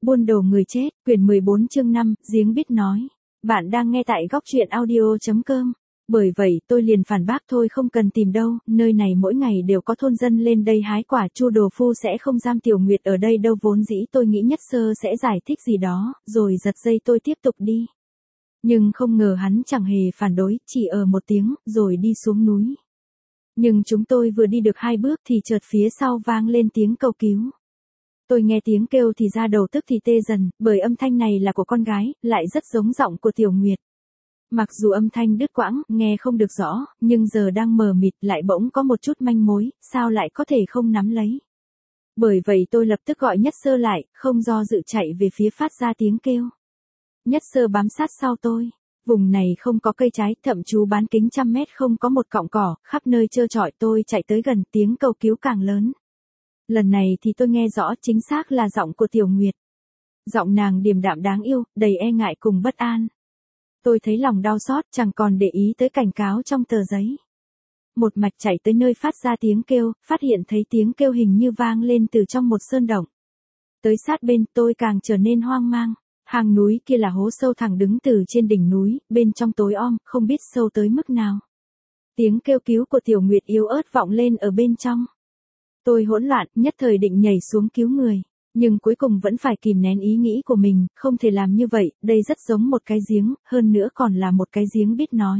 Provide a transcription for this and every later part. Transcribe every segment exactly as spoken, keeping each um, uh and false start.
Buôn đồ người chết, quyển mười bốn chương năm, giếng biết nói. Bạn đang nghe tại góc truyện audio.com. Bởi vậy tôi liền phản bác thôi, không cần tìm đâu, nơi này mỗi ngày đều có thôn dân lên đây hái quả, Chu Đồ Phu sẽ không giam Tiểu Nguyệt ở đây đâu. Vốn dĩ tôi nghĩ Nhất Sơ sẽ giải thích gì đó, rồi giật dây tôi tiếp tục đi. Nhưng không ngờ hắn chẳng hề phản đối, chỉ ở một tiếng, rồi đi xuống núi. Nhưng chúng tôi vừa đi được hai bước thì chợt phía sau vang lên tiếng cầu cứu. Tôi nghe tiếng kêu thì ra đầu tức thì tê dần, bởi âm thanh này là của con gái, lại rất giống giọng của Tiểu Nguyệt. Mặc dù âm thanh đứt quãng, nghe không được rõ, nhưng giờ đang mờ mịt lại bỗng có một chút manh mối, sao lại có thể không nắm lấy. Bởi vậy tôi lập tức gọi Nhất Sơ lại, không do dự chạy về phía phát ra tiếng kêu. Nhất Sơ bám sát sau tôi. Vùng này không có cây trái, thậm chú bán kính trăm mét không có một cọng cỏ, khắp nơi trơ trọi. Tôi chạy tới gần, tiếng cầu cứu càng lớn. Lần này thì tôi nghe rõ, chính xác là giọng của Tiểu Nguyệt. Giọng nàng điềm đạm đáng yêu, đầy e ngại cùng bất an. Tôi thấy lòng đau xót, chẳng còn để ý tới cảnh cáo trong tờ giấy. Một mạch chạy tới nơi phát ra tiếng kêu, phát hiện thấy tiếng kêu hình như vang lên từ trong một sơn động. Tới sát bên, tôi càng trở nên hoang mang. Hang núi kia là hố sâu thẳng đứng từ trên đỉnh núi, bên trong tối om, không biết sâu tới mức nào. Tiếng kêu cứu của Tiểu Nguyệt yếu ớt vọng lên ở bên trong. Tôi hỗn loạn, nhất thời định nhảy xuống cứu người. Nhưng cuối cùng vẫn phải kìm nén ý nghĩ của mình, không thể làm như vậy, đây rất giống một cái giếng, hơn nữa còn là một cái giếng biết nói.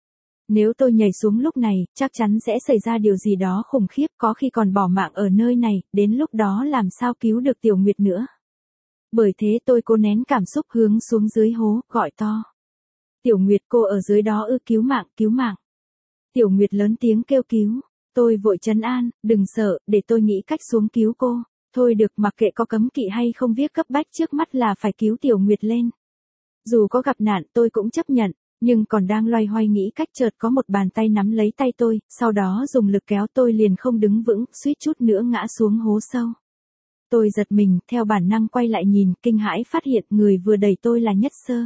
Nếu tôi nhảy xuống lúc này, chắc chắn sẽ xảy ra điều gì đó khủng khiếp, có khi còn bỏ mạng ở nơi này, đến lúc đó làm sao cứu được Tiểu Nguyệt nữa. Bởi thế tôi cố nén cảm xúc hướng xuống dưới hố, gọi to. Tiểu Nguyệt, cô ở dưới đó ư? Cứu mạng, cứu mạng. Tiểu Nguyệt lớn tiếng kêu cứu. Tôi vội trấn an, đừng sợ, để tôi nghĩ cách xuống cứu cô. Thôi được, mặc kệ có cấm kỵ hay không, việc cấp bách trước mắt là phải cứu Tiểu Nguyệt lên. Dù có gặp nạn tôi cũng chấp nhận, nhưng còn đang loay hoay nghĩ cách chợt có một bàn tay nắm lấy tay tôi, sau đó dùng lực kéo tôi liền không đứng vững, suýt chút nữa ngã xuống hố sâu. Tôi giật mình, theo bản năng quay lại nhìn, kinh hãi phát hiện người vừa đẩy tôi là Nhất Sơ.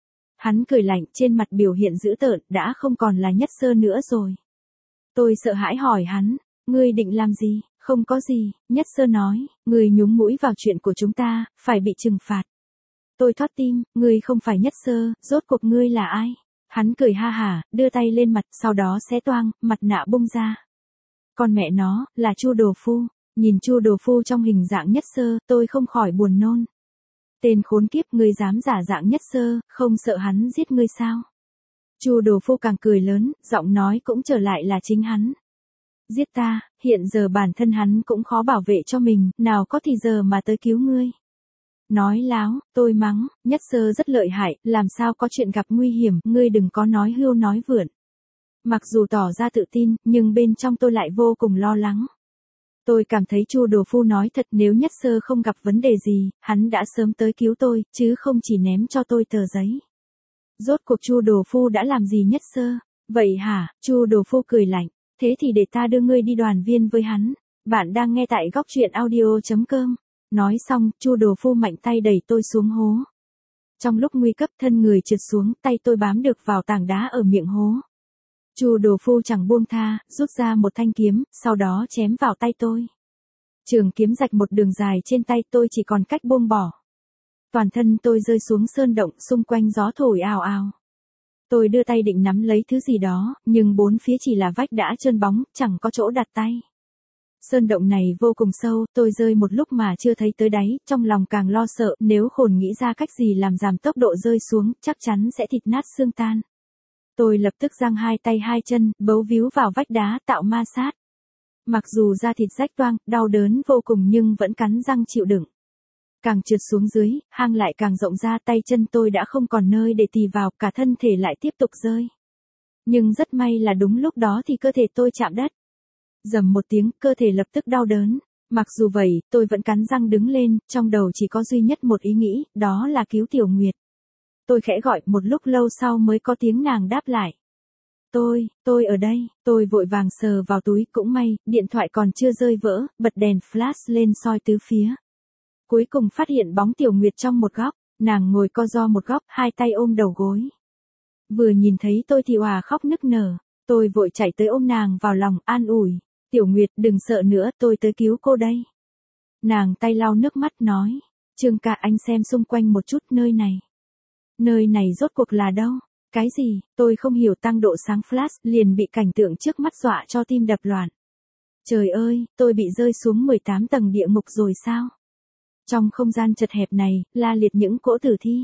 Hắn cười lạnh, trên mặt biểu hiện dữ tợn, đã không còn là Nhất Sơ nữa rồi. Tôi sợ hãi hỏi hắn, ngươi định làm gì? Không có gì, Nhất Sơ nói, ngươi nhúng mũi vào chuyện của chúng ta, phải bị trừng phạt. Tôi thót tim, ngươi không phải Nhất Sơ, rốt cuộc ngươi là ai? Hắn cười ha hả, đưa tay lên mặt, sau đó xé toang, mặt nạ bung ra. Con mẹ nó, là Chu Đồ Phu. Nhìn Chu Đồ Phu trong hình dạng Nhất Sơ, tôi không khỏi buồn nôn. Tên khốn kiếp, ngươi dám giả dạng Nhất Sơ, không sợ hắn giết ngươi sao? Chu Đồ Phu càng cười lớn, giọng nói cũng trở lại là chính hắn. Giết ta, hiện giờ bản thân hắn cũng khó bảo vệ cho mình, nào có thì giờ mà tới cứu ngươi. Nói láo, tôi mắng, Nhất Sơ rất lợi hại, làm sao có chuyện gặp nguy hiểm, ngươi đừng có nói hưu nói vượn. Mặc dù tỏ ra tự tin, nhưng bên trong tôi lại vô cùng lo lắng. Tôi cảm thấy Chu Đồ Phu nói thật, nếu Nhất Sơ không gặp vấn đề gì, hắn đã sớm tới cứu tôi, chứ không chỉ ném cho tôi tờ giấy. Rốt cuộc Chu Đồ Phu đã làm gì Nhất Sơ? Vậy hả? Chu Đồ Phu cười lạnh. Thế thì để ta đưa ngươi đi đoàn viên với hắn. Bạn đang nghe tại góc truyện audio.com. Nói xong, Chu Đồ Phu mạnh tay đẩy tôi xuống hố. Trong lúc nguy cấp thân người trượt xuống, tay tôi bám được vào tảng đá ở miệng hố. Chu Đồ Phu chẳng buông tha, rút ra một thanh kiếm, sau đó chém vào tay tôi. Trường kiếm rạch một đường dài trên tay, tôi chỉ còn cách buông bỏ. Toàn thân tôi rơi xuống sơn động, xung quanh gió thổi ào ào. Tôi đưa tay định nắm lấy thứ gì đó, nhưng bốn phía chỉ là vách đã trơn bóng, chẳng có chỗ đặt tay. Sơn động này vô cùng sâu, tôi rơi một lúc mà chưa thấy tới đáy, trong lòng càng lo sợ, nếu khổn nghĩ ra cách gì làm giảm tốc độ rơi xuống, chắc chắn sẽ thịt nát xương tan. Tôi lập tức giang hai tay hai chân, bấu víu vào vách đá tạo ma sát. Mặc dù da thịt rách toang, đau đớn vô cùng nhưng vẫn cắn răng chịu đựng. Càng trượt xuống dưới, hang lại càng rộng ra, tay chân tôi đã không còn nơi để tì vào, cả thân thể lại tiếp tục rơi. Nhưng rất may là đúng lúc đó thì cơ thể tôi chạm đất. Rầm một tiếng, cơ thể lập tức đau đớn. Mặc dù vậy, tôi vẫn cắn răng đứng lên, trong đầu chỉ có duy nhất một ý nghĩ, đó là cứu Tiểu Nguyệt. Tôi khẽ gọi, một lúc lâu sau mới có tiếng nàng đáp lại. Tôi, tôi ở đây, tôi vội vàng sờ vào túi, cũng may, điện thoại còn chưa rơi vỡ, bật đèn flash lên soi tứ phía. Cuối cùng phát hiện bóng Tiểu Nguyệt trong một góc, nàng ngồi co ro một góc, hai tay ôm đầu gối. Vừa nhìn thấy tôi thì òa khóc nức nở, tôi vội chạy tới ôm nàng vào lòng, an ủi. Tiểu Nguyệt, đừng sợ nữa, tôi tới cứu cô đây. Nàng tay lau nước mắt nói. Trương ca, anh xem xung quanh một chút, nơi này. Nơi này rốt cuộc là đâu? Cái gì? Tôi không hiểu, tăng độ sáng flash, liền bị cảnh tượng trước mắt dọa cho tim đập loạn. Trời ơi, tôi bị rơi xuống mười tám tầng địa ngục rồi sao? Trong không gian chật hẹp này, la liệt những cỗ tử thi.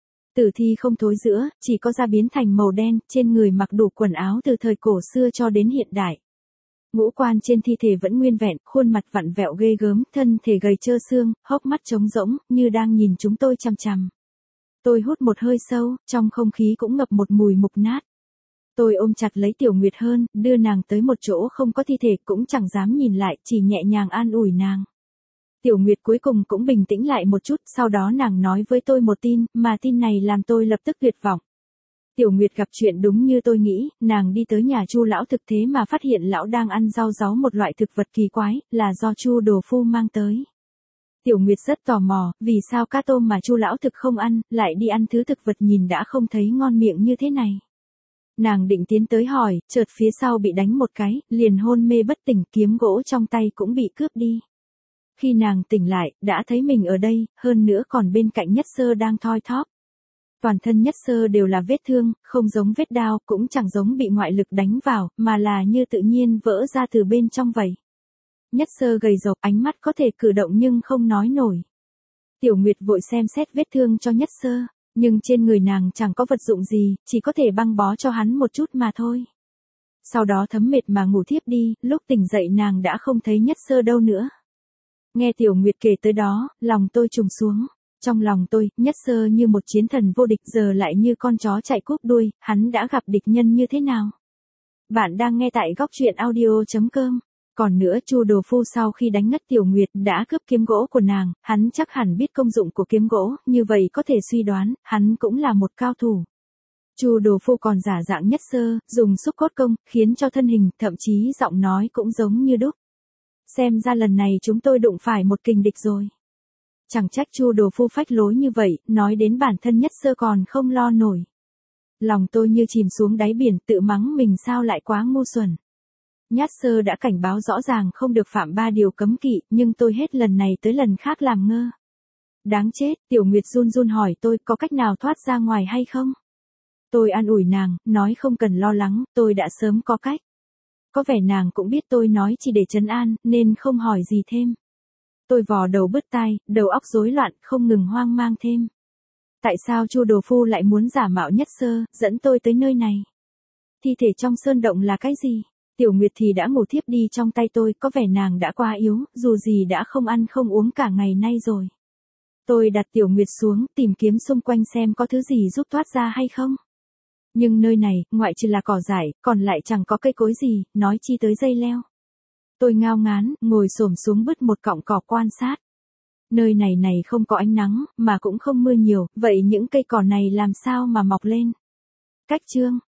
Tử thi không thối rữa, chỉ có da biến thành màu đen, trên người mặc đủ quần áo từ thời cổ xưa cho đến hiện đại. Ngũ quan trên thi thể vẫn nguyên vẹn, khuôn mặt vặn vẹo ghê gớm, thân thể gầy trơ xương, hốc mắt trống rỗng, như đang nhìn chúng tôi chằm chằm. Tôi hút một hơi sâu, trong không khí cũng ngập một mùi mục nát. Tôi ôm chặt lấy Tiểu Nguyệt hơn, đưa nàng tới một chỗ không có thi thể, cũng chẳng dám nhìn lại, chỉ nhẹ nhàng an ủi nàng. Tiểu Nguyệt cuối cùng cũng bình tĩnh lại một chút, sau đó nàng nói với tôi một tin, mà tin này làm tôi lập tức tuyệt vọng. Tiểu Nguyệt gặp chuyện đúng như tôi nghĩ, nàng đi tới nhà Chu lão thực thế mà phát hiện lão đang ăn rau ráu một loại thực vật kỳ quái, là do Chu đồ phu mang tới. Tiểu Nguyệt rất tò mò, vì sao cá tôm mà Chu lão thực không ăn, lại đi ăn thứ thực vật nhìn đã không thấy ngon miệng như thế này. Nàng định tiến tới hỏi, chợt phía sau bị đánh một cái, liền hôn mê bất tỉnh, kiếm gỗ trong tay cũng bị cướp đi. Khi nàng tỉnh lại, đã thấy mình ở đây, hơn nữa còn bên cạnh Nhất Sơ đang thoi thóp. Toàn thân Nhất Sơ đều là vết thương, không giống vết đao, cũng chẳng giống bị ngoại lực đánh vào, mà là như tự nhiên vỡ ra từ bên trong vậy. Nhất Sơ gầy rộc, ánh mắt có thể cử động nhưng không nói nổi. Tiểu Nguyệt vội xem xét vết thương cho Nhất Sơ, nhưng trên người nàng chẳng có vật dụng gì, chỉ có thể băng bó cho hắn một chút mà thôi. Sau đó thấm mệt mà ngủ thiếp đi, lúc tỉnh dậy nàng đã không thấy Nhất Sơ đâu nữa. Nghe Tiểu Nguyệt kể tới đó, lòng tôi trùng xuống. Trong lòng tôi, Nhất Sơ như một chiến thần vô địch, giờ lại như con chó chạy cúp đuôi, hắn đã gặp địch nhân như thế nào? Bạn đang nghe tại góc truyện audio chấm com. Còn nữa, Chu đồ phu sau khi đánh ngất Tiểu Nguyệt đã cướp kiếm gỗ của nàng, hắn chắc hẳn biết công dụng của kiếm gỗ, như vậy có thể suy đoán, hắn cũng là một cao thủ. Chu đồ phu còn giả dạng Nhất Sơ, dùng xúc cốt công, khiến cho thân hình, thậm chí giọng nói cũng giống như đúc. Xem ra lần này chúng tôi đụng phải một kình địch rồi. Chẳng trách Chu đồ phu phách lối như vậy, nói đến bản thân Nhất Sơ còn không lo nổi. Lòng tôi như chìm xuống đáy biển, tự mắng mình sao lại quá ngu xuẩn. Nhất Sơ đã cảnh báo rõ ràng không được phạm ba điều cấm kỵ, nhưng tôi hết lần này tới lần khác làm ngơ. Đáng chết, Tiểu Nguyệt run run hỏi tôi có cách nào thoát ra ngoài hay không? Tôi an ủi nàng, nói không cần lo lắng, tôi đã sớm có cách. Có vẻ nàng cũng biết tôi nói chỉ để trấn an, nên không hỏi gì thêm. Tôi vò đầu bứt tai, đầu óc rối loạn, không ngừng hoang mang thêm. Tại sao Chu đồ phu lại muốn giả mạo Nhất Sơ, dẫn tôi tới nơi này? Thi thể trong sơn động là cái gì? Tiểu Nguyệt thì đã ngủ thiếp đi trong tay tôi, có vẻ nàng đã quá yếu, dù gì đã không ăn không uống cả ngày nay rồi. Tôi đặt Tiểu Nguyệt xuống, tìm kiếm xung quanh xem có thứ gì giúp thoát ra hay không. Nhưng nơi này, ngoại trừ là cỏ dại, còn lại chẳng có cây cối gì, nói chi tới dây leo. Tôi ngao ngán, ngồi xổm xuống bứt một cọng cỏ quan sát. Nơi này này không có ánh nắng, mà cũng không mưa nhiều, vậy những cây cỏ này làm sao mà mọc lên? Cách chương,